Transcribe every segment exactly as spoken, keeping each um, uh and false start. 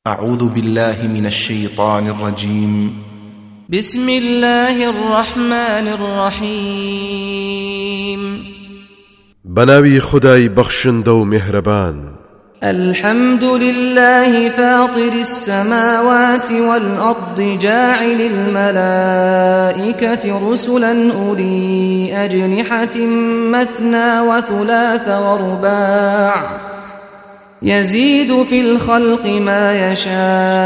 أعوذ بالله من الشيطان الرجيم. بسم الله الرحمن الرحيم. بناوي خداي بخشندو مهربان. الحمد لله فاطر السماوات والأرض جاعل الملائكة رسلا أولي أجنحة مثنى وثلاث ورباع يزيد في الخلق ما يشاء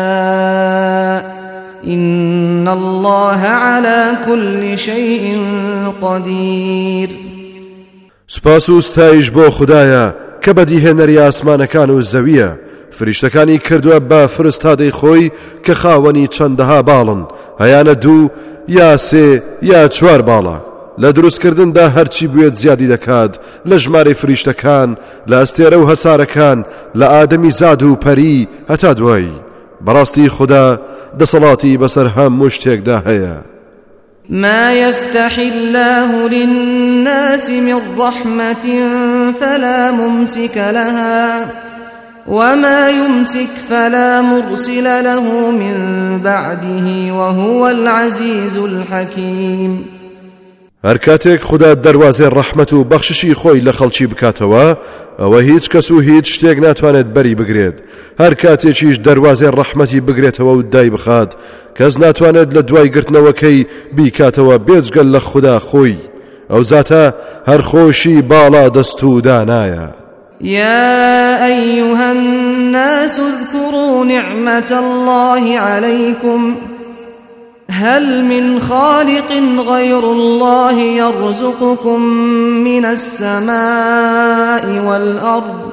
إن الله على كل شيء قدير. سپاس و ستایش بۆ خدایە کە بەدیهێنەری ئاسمانەکان و زەویە فریشتەکانی کردووە بە فرستادەی خۆی کە خاوەنی چەندەها باڵن هەیانە دوو یا سێ یا چوار باڵە لە دروستکردندا هەرچی بوێت زیادی دەکات لە ژمارەی فریشتەکان لە ئەستێرە و هەسارەکان لە ئادەمی زاد و پەری هەتا دوایی بەڕاستی خدا دەسەڵاتی بەسەر هەموو شتێکدا هەیە. ما يفتح الله للناس من رحمة فلا ممسك لها وما يمسك فلا مرسل له من بعده وهو العزيز الحكيم. هەر کاتێک خدا دەروازەی ڕەحمەت و بەخششی خۆی لە خەڵکی بکاتەوە ئەوە هیچ کەس و هیچ شتێک ناتوانێت بەری بگرێت. هەر کاتێکیش دەروازەی ڕەحمەتی بگرێتەوە و دای بخات کەس ناتوانێت لە دوای گرتنەوەکەی بیکاتەوە بێجگەل لە خدا خۆی ئەو زاتە هەر خۆشی باڵا دەست و دانایە. يا أيها الناس اذكروا نعمة الله عليكم هل من خالق غير الله يرزقكم من السماء والأرض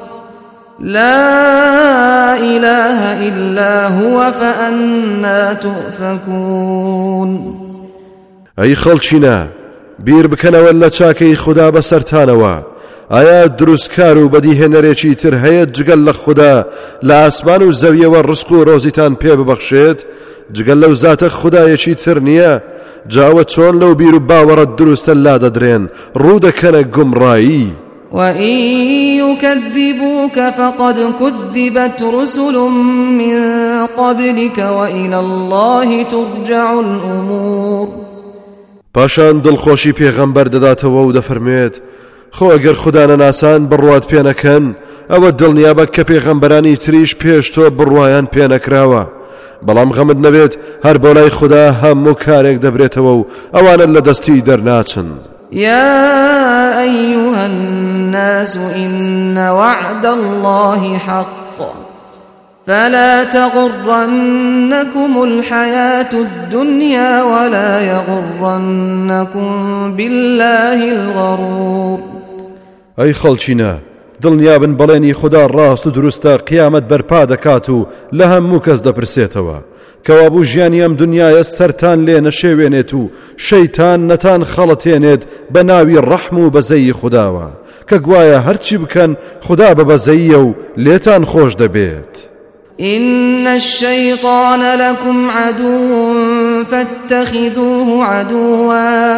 لا إله إلا هو فأنا تؤفكون. أي خەڵچینە بیر بکەنەوە لە چاکەی خدا بەسەرتانەوە ئایا دروستکار و بەدیهێنەرێکی تر هەیە جگەل لە خدا لە ئاسمان و زەویەوە ڕزق و ڕۆزیتان پێ ببەخشێت جگەل لەو زاتە خدایەکی تر نییە؟ جاوە چۆن لەو بیر و باوەڕەت دروستە لا دەدرێن ڕوو دەکەنە گومڕایی. وَإِن يُكَذِّبُوكَ فَقَدْ كُذِّبَتْ رُسُلٌ مِّن قَبْلِكَ وَإِلَى اللَّهِ تُرْجَعُ الْأُمُورُ. پاشان دڵخۆشی پێغەمبەر دەداتەوە و دەفەرمێت خۆ ئەگەر خدا نەناسان بڕوات پێ نەکەن ئەوە دڵنیابە کە پێغەمبەرانی تریش پێش تۆ بڕوایان پێ نەکراوە بەڵام غەمت نەبێت هەر بۆ لای خدا هەموو کارێک دەبرێتەوە و ئەوانە لە دەستی دەرناچن. يا أيها الناس إن وعد الله حق فلا تغرنكم الحياة الدنيا ولا يغرنكم بالله الغرور. أي خەڵچینە دڵنیابن بەڵێنی خدا ڕاست و دروستە قیامەت بەرپا دەکات و لە هەموو کەس دەپرسێتەوە کەوابوو ژیانی ئەم دنیاە سەرتان لێ نەشێوێنێت و شەیتان نەتان خەڵەتێنێت بە ناوی ڕەحم و بەزەیی خداوە کە گوایە هەرچی بکەن خدا بە بەزەییە و لێتان خۆش دەبێت. إن الشيطان لكم عدو فاتخذوه عدوا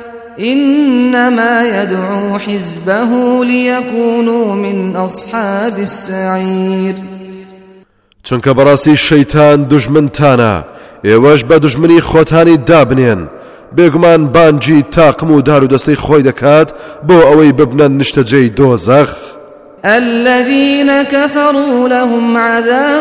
إنما يدعو حزبه ليكونوا من أصحاب السعير. چونکە بەڕاستی شەیتان دوژمنتانە ئێوەش بە دوژمنی خۆتانی دابنێن بێگومان بانجی تاقم و دار و دەستەی خۆی دەکات بۆ ئەوەی ببنەن نیشتەجێی دۆزەخ. الذين كفروا لهم عذاب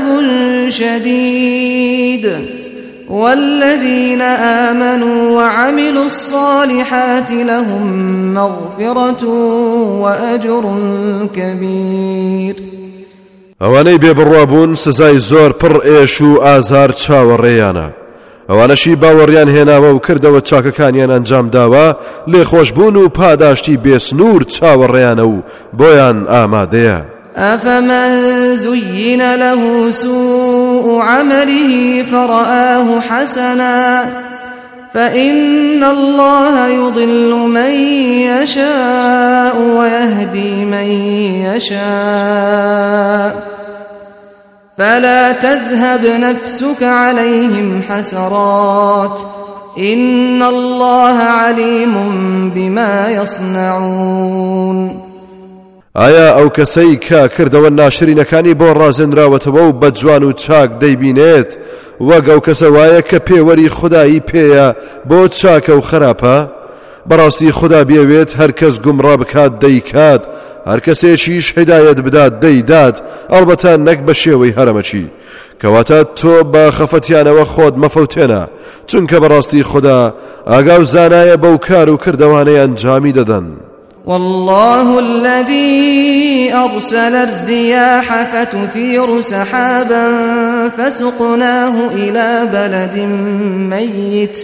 شديد والذين آمنوا وعملوا الصالحات لهم مغفرة وأجر كبير. ئەوانەی بێبڕوابوون سزای زۆر پڕ ئێش و ئازار چاوەڕێیانە ئەوانەشی باوەڕیان هێناوە و کردەوە چاکەکانیان ئەنجام داوە لێخۆشبوون و پاداشتی بێسنوور چاوەڕێیانە و بۆیان ئامادەیە. أفمن زين له سوء عمله فرآه حسنا فإن الله يضل من يشاء ويهدي من يشاء فلا تذهب نفسك عليهم حسرات إن الله عليم بما يصنعون. ئایا ئەو کەسەی کە کردەوە ناشرینەکانی بۆ ڕازێنراوەتەوە و بە جوان و چاک دەیبینێت وەک ئەو کەسە وایە کە پێوەری خودایی پێیە بۆ چاکە و خراپە؟ بەڕاستی خوددا بێوێت هەر کەس گومڕا بکات دەیکات، هەر کەسێکیش هیدایەت بدات دەیدات، ئەڵبەتە نەک بە شێوەی هەرەمەچی. کەواتە تۆ بە خەفەتیانەوە خۆت مەفەوتێنە، چونکە بەڕاستی خوددا ئاگا و زانایە بەو کار و کردەوانەی ئەنجامی دەدەن. والله الذي أرسل الرياح فتثير سحابا فسقناه إلى بلد ميت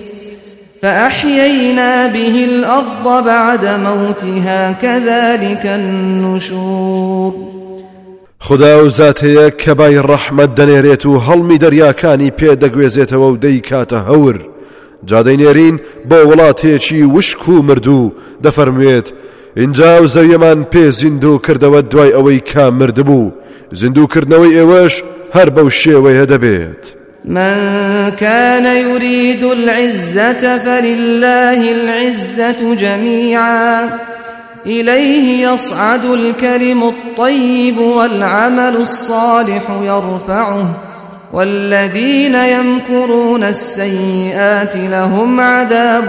فأحيينا به الأرض بعد موتها كذلك النشور. خدا و زاتەیە کە بای ڕەحمەت دەنێرێت و هەڵمی دەریاکانی پێدەگوێزێتەوە و دەیکاتە هەور، جادەینێرین بۆ وڵاتێکی وشک و مردوو. دەفەرموێت اینجا و زەویەمان پێ زیندوو کردەوە دوای ئەوەی کا مردبوو، زیندووکردنەوەی ئێوەش هەر بەو شێوەیە دەبێت. من كان يريد العزة فلله العزة جميعا إليه يصعد الكلم الطيب والعمل الصالح يرفعه والذين يمكرون السيئات لهم عذاب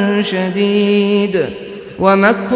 شديد ومكر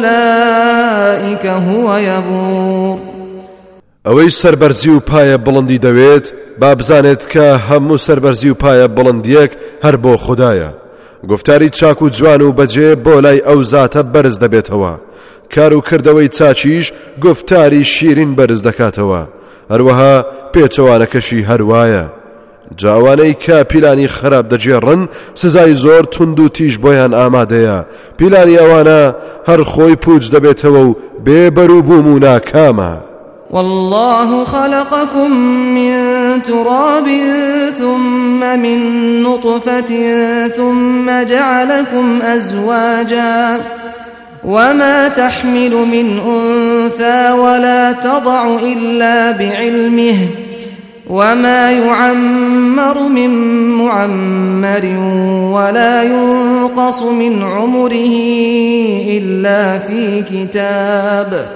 أولئك هو يبور. ئەوەی سەربەرزی و پایە بڵندی دەوێت با بزانێت کە هەموو سەربەرزی و پایە بڵندیەک هەر بۆ خوددایە. گفتاری چاک و جوان و بەجێ بۆ لای ئەو زاتە بەرز دەبێتەوە. کار و کردەوەی چاچیش گفتاری شیرین بەرز دەکاتەوە. هەروەها پێچەوانەکەشی هەروایە. جاوانەی کە پیلانی خراپ دەجێڕن سزای زۆر تند و تیژ بۆیان ئامادەیە. پیلانی ئەوانە هەر خۆی پوچ دەبێتەوە و بێبەروبووم و ناکامە. والله خلقكم من تراب ثم من نطفة ثم جعلكم أزواجا وما تحمل من أنثى ولا تضع إلا بعلمه وما يعمر من معمر ولا ينقص من عمره إلا في كتاب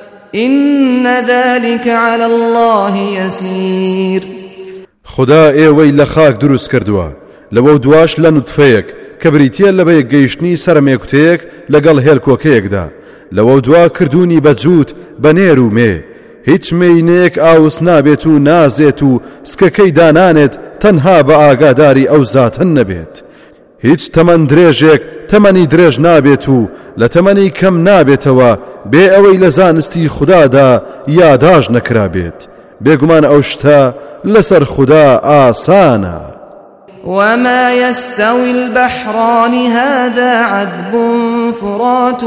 إن ذلك على الله يسير. خدا ئێوەی لە خاک دروست کردووە، لەوە دواش لە نوتفەیەک کە بریتە لە بەیەک گەیشتنی سەرمێکوتەیەک لەگەڵ هێلکۆکەیەکدا، لەوە دوا کردوونی بەجووت بە نێر و مێ. هیچ مێینەیەک ئاوس نابێت و نازێت و سکەکەی دانانێت تەنها بە ئاگاداری ئەو زاتن نەبێت. هیچ تەمەن درێژێک تەمەنی درێژ نابێت و لە تەمەنی کەم نابێتەوە بێ ئەوەی لە زانستی خوددادا یاداش نەکرابێت. بێگومان ئەو شتە لەسەر خوددا ئاسانە. وما يستوي البحران هذا عذب فرات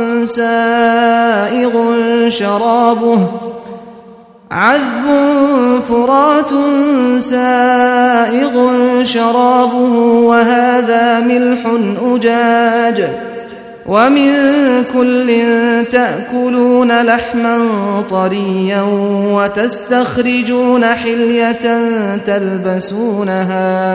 سائغ شرابه عذب فرات سائغ شرابه وهذا ملح أجاج ومن كل تأكلون لحما طريا وتستخرجون حلية تلبسونها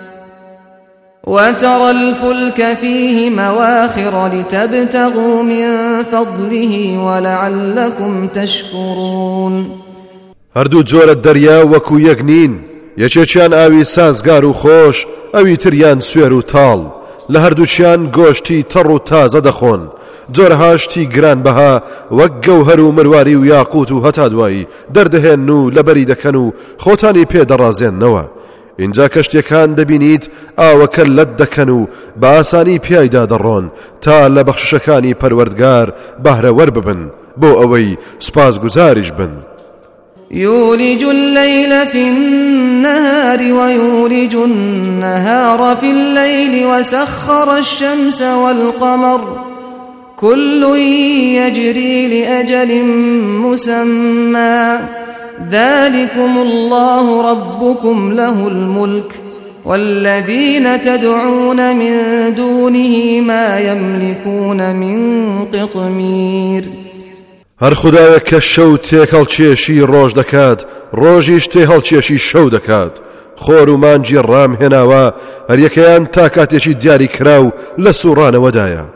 وترى الفلك فيه مواخر لتبتغوا من فضله ولعلكم تشكرون. هەردوو جۆرە دەریا وەکو یەک نین، یەکێکیان ئاوی سازگار و خۆش، ئەوی تریان سوێر و تاڵ. لە هەردووچیان گۆشتی تەڕ و تازە دەخۆن، جۆرەهاشتی گرانبەها وەک گەوهەر و مرواری و یاقوت و هەتا دوایی دەردەهێن و لەبەری دەکەن و خۆتانی پێدەڕازێننەوە. اینجا کەشتێکان دەبینیت ئاوەکە لەت دەکەن و بە ئاسانی پیایدا دەڕۆن تا لە بەخشەکانی پەروەردگار بەهرەوەر ببن بۆ ئەوەی سوپاسگوزاریش بن. يولج الليل في النهار ويولج النهار في الليل وسخر الشمس والقمر كل يجري لأجل مسمى ذلكم الله ربكم له الملك والذين تدعون من دونه ما يملكون من قطمير. هەر خوددایە کە شەو تێکەڵکێشی ڕۆژ دەکات، ڕۆژیش تێهەڵکێشی شەو دەکات. خۆر و مانجی ڕام هێناوە، هەریەکەیان تا کاتێکی دیاری کراو لە سوڕانەوەدایە.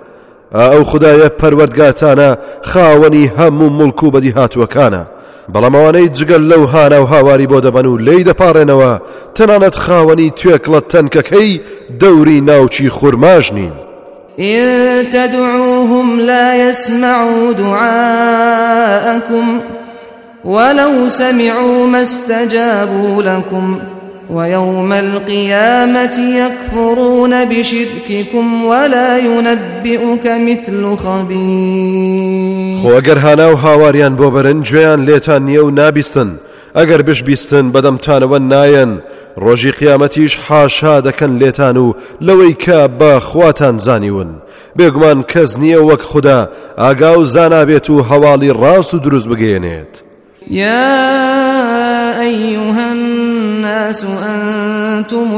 ئەو خودایە پەروەردگارتانە خاوەنی هەموو مڵک و بەدیهاتووەکانە بەڵام ئەوانەی جگەل لەو هانە و هاواری بۆ دەبەن و لێی دەپاڕێنەوە تەنانەت خاوەنی توێکڵە تەنکەکەی دەوری ناوچی خورماژ نین. إن تدعوهم لا يسمعوا دعاءكم ولو سمعوا ما استجابوا لكم ويوم القيامة يكفرون بشرككم ولا ينبئك مثل خبير. خو ئەگەر هانا و هاواریان بۆ بەرن گوێیان لێتان نییە و نابیستن ئەگەر بشبیستن بەدەمتانەوە نایەن ڕۆژی قیامەتیش حاشا دەکەن لێتان و لەوەی کە بە خواتان زانیون بێگومان کەس نییە وەک خوددا ئاگا و زانابێت و هەواڵی ڕاست و دروست بگەێنێت. يا أيها الناس أنتم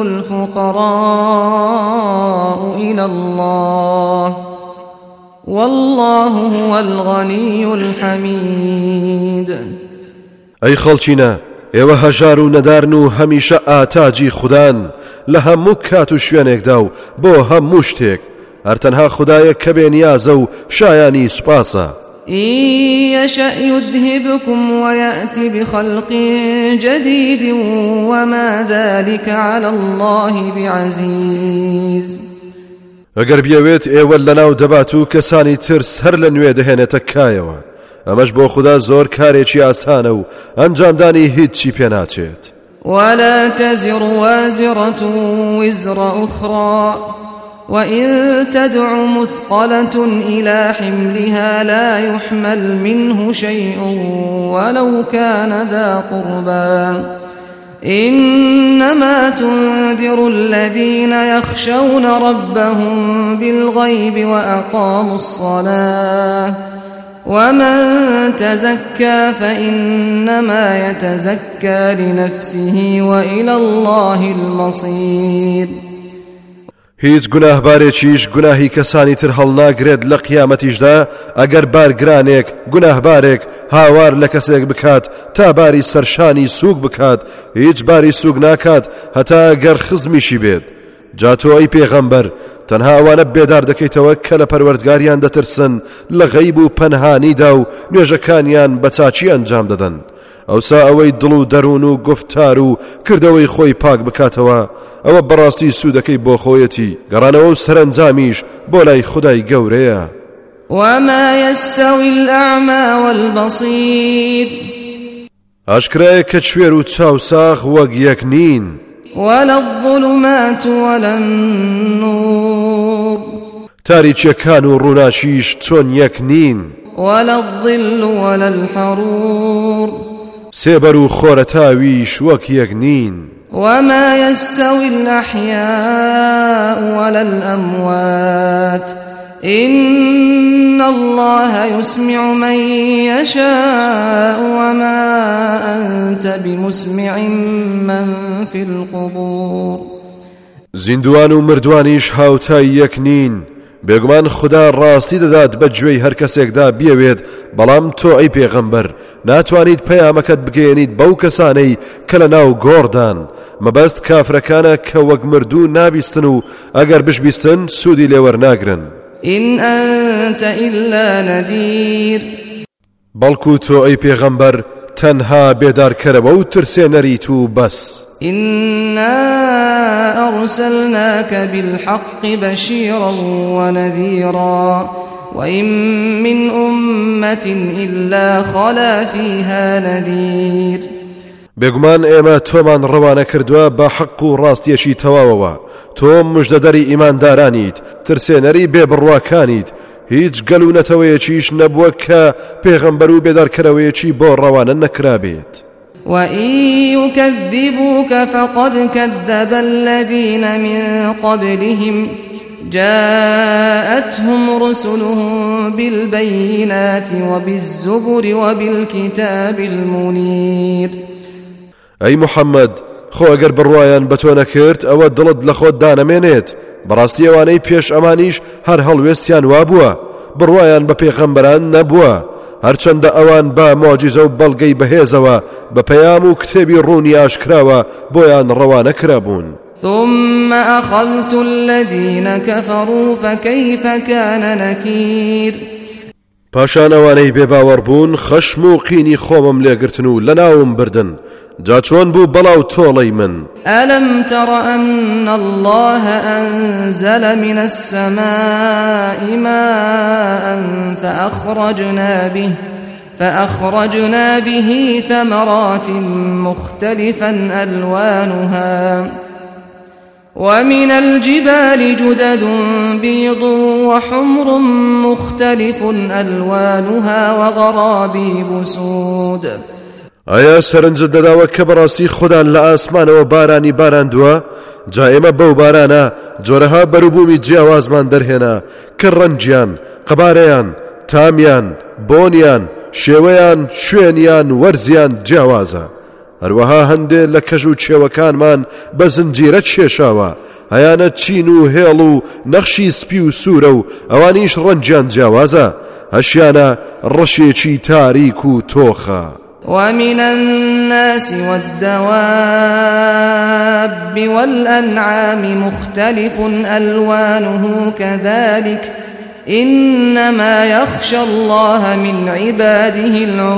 الفقراء إلى الله والله هو الغني الحميد. أي خەڵچینە ئێوە هەژار و نەدارن و هەمیشە ئاتاجی خوددان لە هەموو کات و شوێنێکدا و بۆ هەموو شتێک هەرتەنها خوددایە کە بێنیازە و شایانی سوپاسە. إن يشأ يذهبكم ويأتي بخلق جديد وما ذلك على الله بعزيز. ئەگەر بیەوێت ئێوە لەناو دەبات و کەسانی ترس هەر لە نوێ دەهێنێتە کایەوە ئەمەش بۆ خوددا زۆر کارێکی ئاسانە و ئەنجامدانی هیچی پێ ناچێت. ولا تزر وازرة وزر أخرى وإن تدع مثقلة إلى حملها لا يحمل منه شيء ولو كان ذا قربى إنما تنذر الذين يخشون ربهم بالغيب وأقاموا الصلاة ومن تزكى فإنما يتزكى لنفسه وإلى الله المصير. هیچ گوناهبارێکیش گوناهی کەسانی تر هەڵناگرێت لە قیامەتیشدا ئەگەر بارگرانێک گوناهبارێک هاوار لە کەسێک بکات تا باری سەرشانی سووک بکات هیچ باری سووک ناکات هەتا ئەگەر خزمیشی بێت. جا تۆ ئەی پێغەمبەر تەنها ئەوانە بێدار دەکەیتەوە کە لە پەروەردگاریان دەترسن لە غەیب و پەنهانیدا و نوێژەکانیان بە چاچی ئەنجام دەدەن ئەوسا ئەوەی دڵ و دەروون و گفتار و کردەوەی خۆی پاک بکاتەوە ئەوە بەڕاستی سوودەکەی بۆ خۆیەتی گەڕانەوە و سەرنجامیش بۆ لای خودای گەورەیە. وما يستوي الأعمى والبصير ئاشکرایە کە کوێر و چاوساغ وەک یەک نین ولا الظلمات ولا النور تاریچیەکان و ڕووناچیش چۆن یەک نین ولا الظل ولا الحرور سێبەر و خۆرەتاویش وەک یەک نین. وما يستوي الأحياء ولا الأموات إن الله يسمع من يشاء وما أنت بمسمع من في القبور. زیندوان و مردوانیش هاوتای یەک نین بێگومان خوددا ڕاستی دەدات بە گوێی هەر کەسێکدا بیەوێت بەڵام تۆ ئەی پێغەمبەر ناتوانیت پەیامەکەت بگەێنیت بەو کەسانەی کە لە ناو گۆڕدان مەبەست کافرەکانە کە وەک مردوو نابیستن و ئەگەر بشبیستن سوودی لێوەرناگرن. إن أنت إلا نذير بەڵکو تۆ ئەی پێغەمبەر تەنها بێدارکەرەوە و ترسێنەریت و بەس. إنا أرسلناك بالحق بشيرا ونذيرا وإن من أمة إلا خلا فيها نذير. بێگومان ئێمە تۆمان ڕەوانە کردووە بە حەق و ڕاستیەکی تەواوەوە تۆ مژدەدەری ئیماندارانیت ترسێنەری بێبڕواکانیت هیچ گەل و نەتەوەیەکیش نەبووە کە پێغەمبەر و بێدارکەرەوەیەکی بۆ ڕەوانە نەکرابێت. وإن يكذبوك فقد كذب الذين من قبلهم جاءتهم رسلهم بالبينات وبالزبر وبالكتاب المنير. أي محمد خۆ ئەگەر بڕوایان بە تۆ نەکرد ئەوە دڵت لە خۆت دانەمێنێت بەڕاستی ئەوانەی پێش ئەمانیش هەر هەڵوێستیان وابووە بڕوایان بە پێغەمبەران نەبووە هەرچەندە ئەوان بە مۆجیزە و بەڵگەی بەهێزەوە بە پەیام و کتێبی ڕوونی ئاشکراوە بۆیان ڕەوانە کرابوون. ثم أخذت الذين كفروا فكيف كان نكير پاشان ئەوانەی بێباوەڕ بوون خەشم و قینی خۆمم لێگرتن و لەناوم بردن جا چۆن بوو بەڵاو تۆڵەی من ألم تر أن الله أنزل من السماء ماء فأخرجنا به فأخرجنا به ثمرات مختلفا ألوانها ومن الجبال جدد بيض وحمر مختلف ألوانها وغرابيب سود ئایا سەرنجت دەداوە کە بەڕاستی خوددا لە ئاسمانەوە بارانی باراندووە جا ئێمە بەو بارانە جۆرەها بەروبوومی جیاوازمان دەرهێنا کە ڕەنگیان قەبارەیان تامیان بۆنیان شێوەیان شوێنیان وەرزیان جیاوازە هەروەها هەندێک لە کەژ و چێوەکانمان بە زنجیرە کێشاوە هەیانە چین و هێڵ و نەخشی سپی و سوورە و ئەوانیش ڕەنگیان جیاوازە هەشیانە ڕەشێکی تاریک و تۆخە ومن الناس والدواب والأنعام مختلف ألوانه كذلك إنما يخشى الله من عباده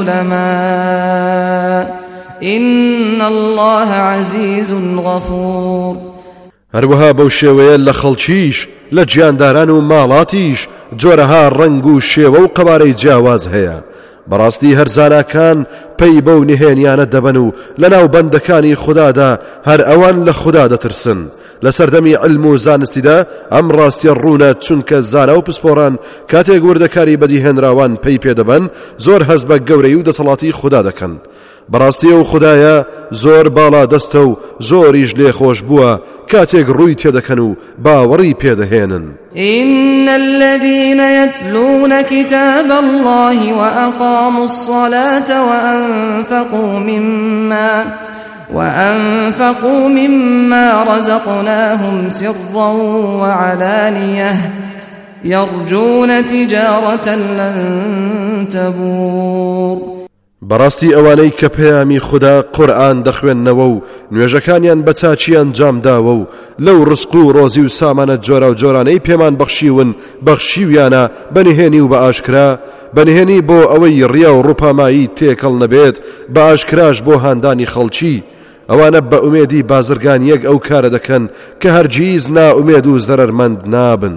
العلماء إن الله عزيز غفور هەروەها بەو شێوەیە لە خەڵکیش لە گیانداران و ماڵاتیش جۆرەها ڕەنگ و شێوە و قەبارەی جیاواز هەیە بەڕاستی هەرزانەکان پەی بەو نهێنیانە دەبن و لەناو بەندەکانی خوددادا هەر ئەوان لە خوددا دەترسن لە سەردەمی علم و زانستیدا ئەم ڕاستیە ڕوونە چونکە زانە و پسپۆڕان کاتێک وردەکاری بەدیهێنراوان پەی پێدەبن زۆر هەست بە گەورەی و دەسەڵاتی خوددا دەکەن بەڕاستی ئەو خوددایە زۆر باڵا دەستە و زۆریش لێخۆش بووە کاتێک ڕووی تێدەکەن و باوەڕی پێدەهێنن إن الذين يتلون كتاب الله وأقاموا الصلاة وأنفقوا مما وأنفقوا مما رزقناهم سرا وعلانية يرجون تجارة لن تبور بەڕاستی ئەوانەی کە پەیامی خوددا قورئان دەخوێننەوە و نوێژەکانیان بە چاچیان جامداوە و لەو ڕزق و ڕۆزی و سامانە جۆرە و جۆرانەی پێمان بەخشیون بەخشیویانە بەنهێنی و بە ئاشکرا بەنهێنی بۆ ئەوەی ڕیا و ڕووپامایی تێکەڵ نەبێت بە ئاشکراش بۆ هاندانی خەڵکی ئەوانە بە ئومێدی بازرگان یەک ئەو کارە دەکەن کە هەرگیز نائومێد و زەرەرمەند نابن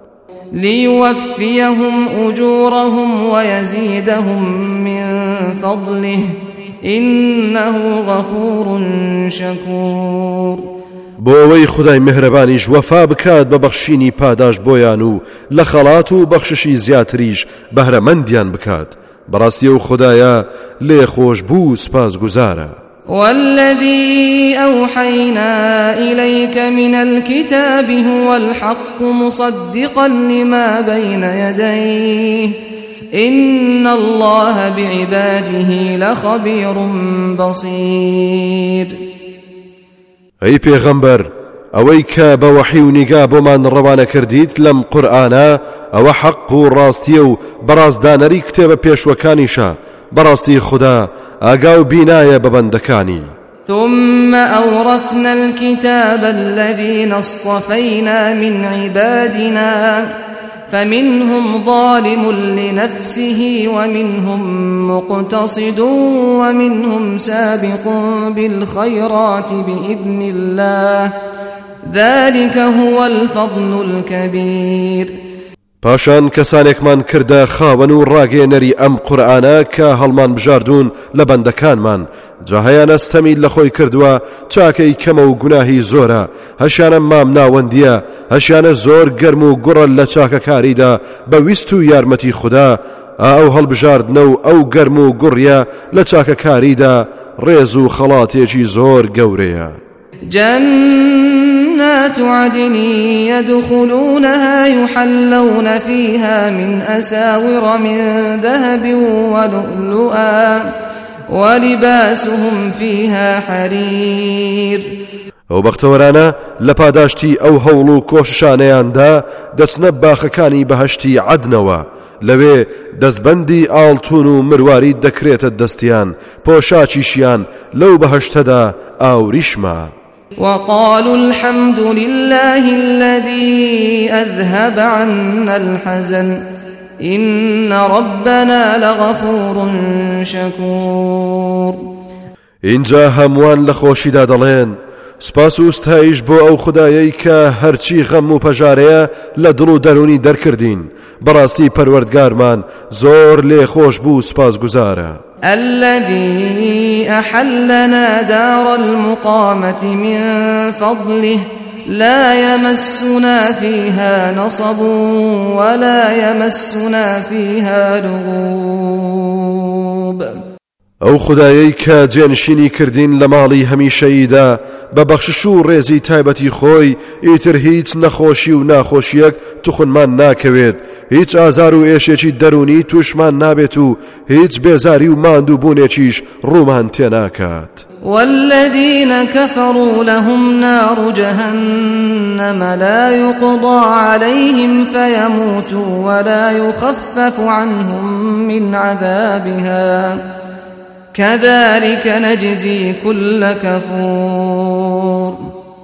ليوفيهم أجورهم ويزيدهم من فضله إنه غفور شكور بۆ ئەوەی خودای مهرەبانیش وەفا بکات بە بەخشینی پاداش بۆیان و لە خەڵات و بەخششی زیاتریش بەهرەمەندیان بکات بەڕاستی ئەو خودایە لێخۆش بوو سپاسگوزارە والذي أوحينا إليك من الكتاب هو الحق مصدقا لما بين يديه إن الله بعباده لخبير بصير أي پیغمبر ئەوەی کە بە وەحی و نیگا بۆمان ڕەوانە کردیت لەم قورئانە ئەوە حەق و ڕاستیە و بەڕازدانەری کتێبە پێشوەکانیشە بەڕاستی خوددا ئاگا و بینایە بە بەندەکانی ثم أورثنا الكتاب الذين اصطفينا من عبادنا فمنهم ظالم لنفسه ومنهم مقتصد ومنهم سابق بالخيرات بإذن الله ذلك هو الفضل الكبير پاشان کەسانێکمان کردە خاوەن و ڕاگەێنەری ئەم قورئانە کە هەڵمان بژاردوون لە بەندەکانمان جا هەیانە ستەمی لە خۆی کردووە چاکەی کەمە و گوناهی زۆرە هەشیانە مام ناوەندیە هەشیانە زۆر گەرم و گوڕە لە چاکەکاریدا بە ویست و یارمەتی خوددا ئەو هەڵبژاردنە و ئەو گەرم و گوڕیە لە چاکەکاریدا ڕێز و خەڵاتێکی زۆر گەورەیە جنات عدن يدخلونها يحلون فيها من أساور من ذهب ولؤلؤا ولباسهم فيها حرير ئەو بەختەوەرانە لە پاداشتی ئەو هەوڵ و کۆششانەیاندا دەچنە باخەکانی بەهەشتی عەدنەوە لەوێ دەستبەندی ئاڵتون و مرواری دەکرێتە دەستیان پۆشاچیشیان لەو بەهەشتەدا ئاوریشمە وقالوا الحمد لله الذي أذهب عنا الحزن إن ربنا لغفور شكور. اینجا هەمووان لە خۆشیدا دەڵێن سپاس و ستایش بۆ ئەو خودایەی کە هەرچی غەم و پەژارەیە لە دڵ و دەرونی دەرکردین. بەڕاستی پەروەردگارمان زۆر لێ خۆش بوو سپاسگوزارە. الذي أحلنا دار المقامة من فضله لا يمسنا فيها نصب ولا يمسنا فيها لغوب. ئەو خودایەی کە جێنشینی کردین لە ماڵی هەمیشەییدا بە بەخشش و ڕێزی تایبەتی خۆی ئیتر هیچ نەخۆشی و ناخۆشیەک توخنمان ناکەوێت، هیچ ئازار و ئێشێکی دەرونی توشمان نابێت و هیچ بێزاری و ماندوو بوونێکیش ڕوومان تێناکات. والذين كفروا لهم نار جهنم لا يقضى عليهم فيموتوا ولا يخفف عنهم من عذابها كذلك نجزي كل كفور.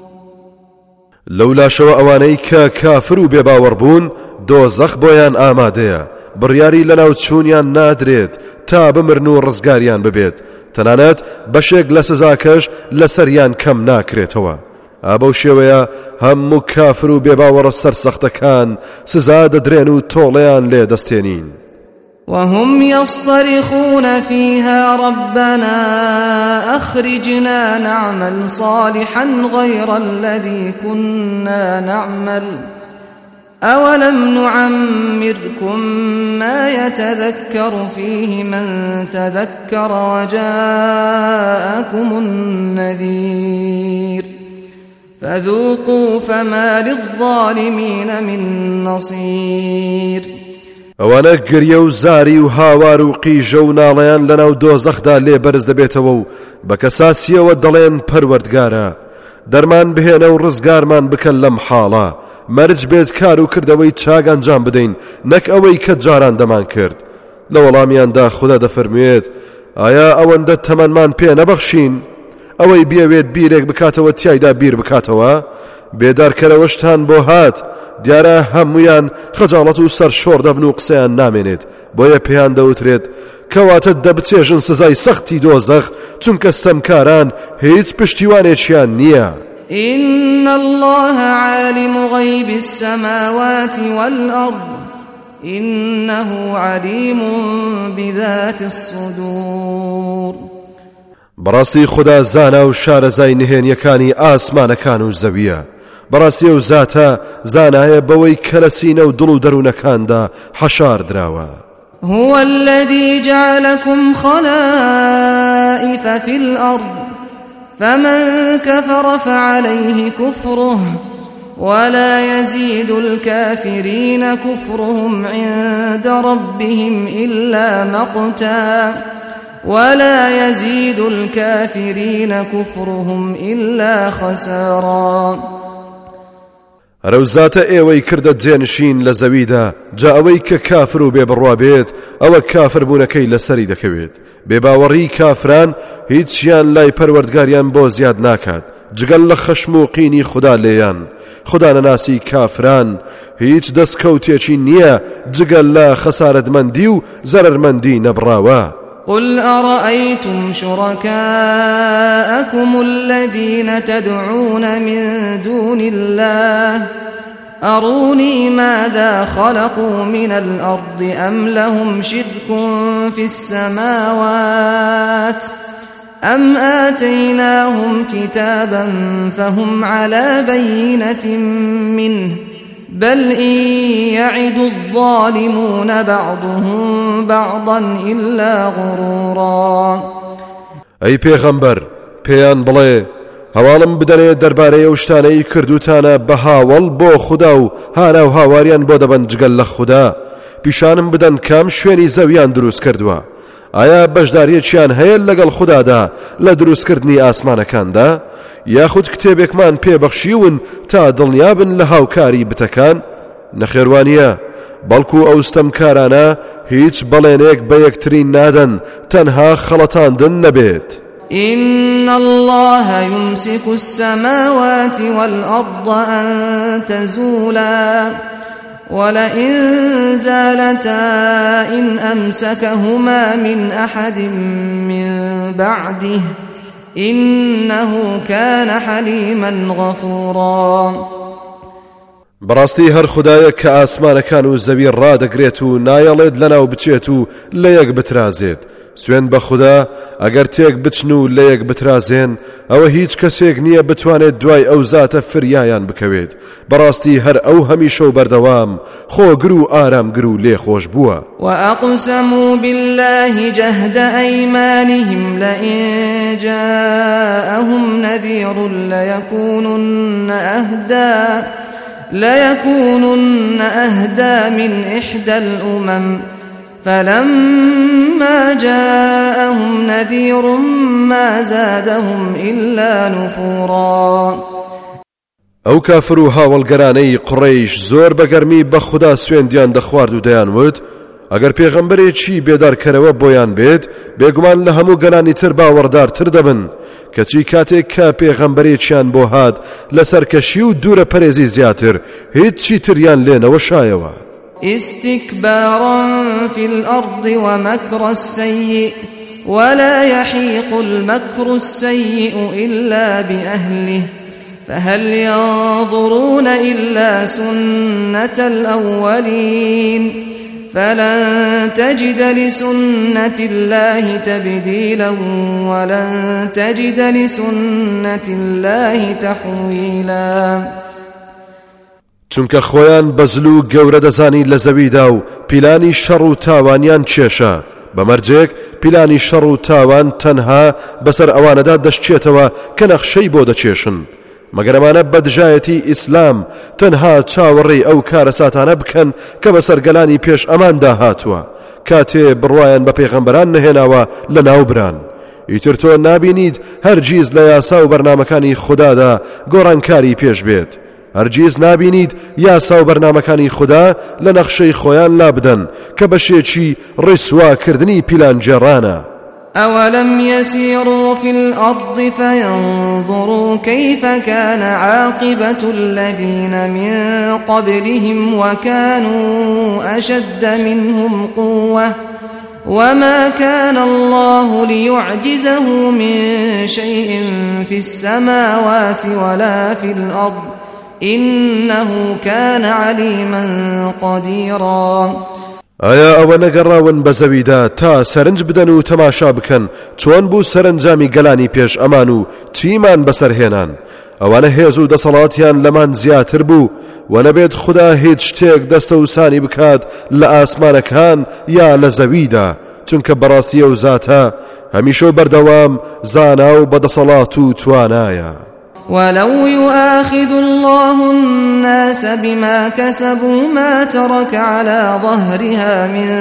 لولا شو ئەوانەی کە کافر و بێباوەڕ بوون دۆزەخ بۆیان ئامادەیە، بڕیاری لەناو چوونیان نادرێت تا بمرن و ڕزگاریان ببێت، تەنانەت بەشێک لە سزاکەش لەسەریان کەم ناکرێتەوە. ئابەو شێوەیە هەموو کافر و بێباوەڕە سەرسەختەکان سزا دەدرێن و تۆڵەیان لێ دەستێنین. وهم يصطرخون فيها ربنا أخرجنا نعمل صالحا غير الذي كنا نعمل أولم نعمركم ما يتذكر فيه من تذكر وجاءكم النذير فذوقوا فما للظالمين من نصير. ئەوانە گریە و زاری و هاوار و قیژە و ناڵەیان لەناو دۆزەخدا لێ بەرز دەبێتەوە و بە کەساسیەوە دەڵێن پەروەردگارە دەرمان بهێنە و ڕزگارمان بکە لەم حاڵە، مەرج بێت کار و کردەوەی چاک ئەنجام بدەین نەک ئەوەی کە جاران دەمان کرد. لە وەڵامیاندا خوددا دەفەرموێت ئایا ئەوەندە تەمەنمان پێ نەبەخشین ئەوەی بێوێت بیرێک بکاتەوە تیایدا بیر بکاتەوە؟ بێدارکەرەوەشتان بۆ هات، دیارە هەمویان خەجاڵەت و سەر شۆڕ دەبن و قسەیان نامێنێت، بۆیە پێیان دەوترێت کەواتە دەبچێژن سزای سەختی دۆزەخ چونکە ستەمکاران هیچ پشتیوانێکیان نییە. إن الله عالم غيب السماوات والأرض إنه عليم بذات الصدور. بەڕاستی خوددا زانا و شارەزای نهێنیەکانی ئاسمانەکان و زەویە، بەڕاستی ئەو زاتە زانایە بەوەی کە لە سینە و دڵ و دەروونەکاندا حەشار دراوە. هو الذي جعلكم خلائف في الأرض فمن كفر فعليه كفره ولا يزيد الكافرين كفرهم عند ربهم إلا مقتا ولا يزيد الكافرين كفرهم إلا خسارا. ڕەوزاتە ئێوەی کردە جێنشین لە زەویدا، جا ئەوەی کە کافر و بێبڕوا بێت ئەوە کافر بوونەکەی لەسەری دەکەوێت. بێباوەڕی کافران هیچیان لای پەروەردگاریان بۆ زیاد ناکات جگەل لە خەشم و قینی خوددا لێیان. خوددا نەناسی کافران هیچ دەستکەوتێکی نییە جگەل لە خەسارەتمەندی و زەرەرمەندی نەبڕاوە. قل أرأيتم شركاءكم الذين تدعون من دون الله أروني ماذا خلقوا من الأرض أم لهم شرك في السماوات أم آتيناهم كتابا فهم على بينة منه بل إن يعد الظالمون بعضهم بعضا إلا غرورا. أي پیغمبر پیان بڵێ هەواڵم بدەنێ دەربارەی ئەو شتانەی کردوتانە بە هاوڵ بۆ خوددا و هانا و هاواریان بۆ دەبەن جگەل لە خوددا. پیشانم بدەن کام شوێنی زەویان دروست کردووە، ئایا بەشداریەکیان هەیە لەگەڵ خوددادا لە دروستکردنی ئاسمانەکاندا؟ یاخود کتێبێکمان پێبەخشیون تا دڵنیابن لە هاوکاری بتەکان؟ نەخێوانیە، بەڵکو ئەو ستەمکارانە هیچ بەڵێنێک بە یەکتری نادەن تەنها خەڵەتاندن نەبێت. إن الله يمسك السماوات والأرض أن تزولا ولئن زالتا إن أمسكهما من أحد من بعده إنه كان حليما غفورا. بەڕاستی هەر خوددایە کە ئاسمانەکان و زەوی ڕادەگرێت و نایەڵێت لەناو بچێت و لە یەک بترازێت. سوێن بە خوددا ئەگەر تێک بچن و لە یەک بترازێن ئەوە هیچ کەسێک نییە بتوانێت دوای ئەو زاتە فریایان بکەوێت. بەڕاستی هەر ئەو هەمیشە و بەردەوام خۆگر و ئارامگر و لێخۆش بووە. وأقسموا بالله جهد أيمانهم لئن جاءهم نذير ليكونن أهدى ليكونن أهدى من إحدى الأمم فلما جاءهم نذير ما زادهم إلا نفورا. ئەو کافر و هاوڵگەرانەی قڕەیش زۆر بەگەرمی بە خوددا سوێندیان دەخوارد و دەیانوت ئەگەر پێغەمبەرێکی بێدارکەرەوە بۆیان بێت بێگومان لە هەموو گەلانی تر باوەڕدارتر دەبن کەچی کاتێک کە پێغەمبەرێکیان بۆ هات لەسەر کەشی و دوورە پەرێزی زیاتر هیچی تریان لێنەوە شایەوە. استكبارا في الأرض ومكر السيء ولا يحيق المكر السيء إلا بأهله فهل ينظرون إلا سنة الأولين فلن تجد لسنة الله تبديلا ولن تجد لسنة الله تحويلا. چونکە خۆیان بەزل و گەورە دەزانی لە زەویدا و پیلانی شەڕ و تاوانیان چێشە بەمەرجێک پیلانی شەڕ و تاوان تەنها بەسەر ئەوانەدا دەشتێتەوە کە نەخشەی بۆ دەچێشن مەگەر ئەمانە بەدژایەتی ئیسلام تەنها چاوەڕێی ئەو کارە ساتانە بکەن کە بەسەر گەلانی پێش ئەماندا هاتووە کاتێ بڕوایان بە پێغەمبەران نەهێناوە لە ناوبران. ئیتر تۆ نابینیت هەرگیز لە یاسا و بەرنامەکانی خوددادا گۆڕانکاری پێش بێت. هەرگیز نابینیت یاسا و بەرنامەکانی خوددا لە نەخشەی خۆیان لا بدەن کە بەشێکی ڕێسواکردنی پیلانجێڕانە. أولم يسيروا في الأرض فينظروا كيف كان عاقبة الذين من قبلهم وكانوا أشد منهم قوة وما كان الله ليعجزه من شيء في السماوات ولا في الأرض إنه كان عليما قديرا. ئایا ئەوە نەگەڕاون بە زەویدا تا سەرنج بدەن و تەماشا بکەن چۆن بوو سەرنجامی گەلانی پێش ئەمان و چیمان بەسەرهێنان؟ ئەوانە هێز و دەسەڵاتیان لەمان زیاتر بوو و نەبێت خوددا هیچ شتێک دەستە و سانی بکات لە ئاسمانەکان یا لە زەویدا چونکە بەڕاستی ئەو زاتە هەمیشە و بەردەوام زانا و بەدەسەڵات و توانایە. ولو يؤاخذ الله الناس بما كسبوا ما ترك على ظهرها من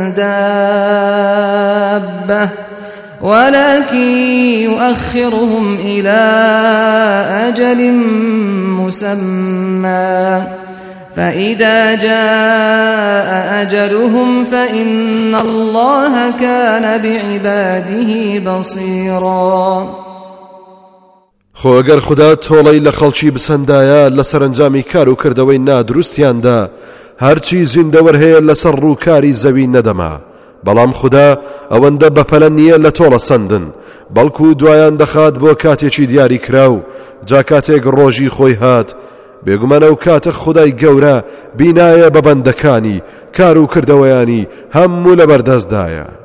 دابة ولكن يؤخرهم إلى أجل مسمى فإذا جاء أجلهم فإن الله كان بعباده بصيرا. خۆ ئەگەر خوددا تۆڵەی لە خەڵکی بسەندایە لە سەرنجامی کار و کردەوەی نادروستیاندا هەرچی زیندەوەر هەیە لەسەر ڕووکاری زەوی نەدەما بەڵام خوددا ئەوەندە بەپەلە نییە لە تۆڵە سەندن بەڵکو دوایان دەخات بۆ کاتێکی دیاری کراو جا کاتێک ڕۆژی خۆی هات بێگومانە و کاتە خودای گەورە بینایە بە بەندەکانی کار و کردەوەیانی هەموو لە بەردەستدایە.